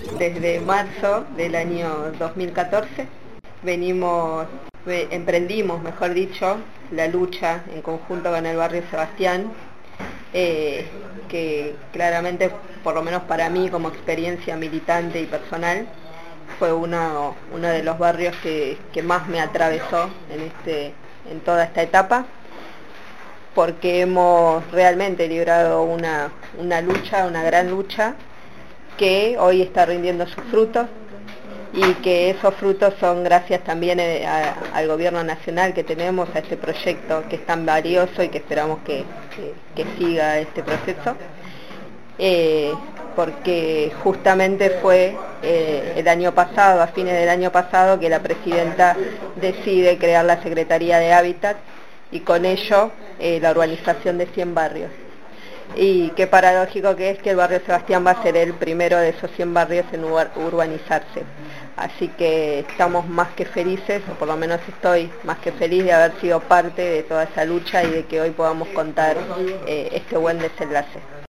desde marzo del año 2014. Emprendimos, mejor dicho, la lucha en conjunto con el barrio Sebastián, que claramente, por lo menos para mí como experiencia militante y personal, fue uno de los barrios que más me atravesó en toda esta etapa, porque hemos realmente librado una gran lucha, que hoy está rindiendo sus frutos, y que esos frutos son gracias también al gobierno nacional que tenemos, a este proyecto que es tan valioso y que esperamos que siga este proceso, porque justamente fue el año pasado, a fines del año pasado, que la presidenta decide crear la Secretaría de Hábitat y con ello la urbanización de 100 barrios. Y qué paradójico que es que el barrio Sebastián va a ser el primero de esos 100 barrios en urbanizarse. Así que estamos más que felices, o por lo menos estoy más que feliz de haber sido parte de toda esa lucha y de que hoy podamos contar este buen desenlace.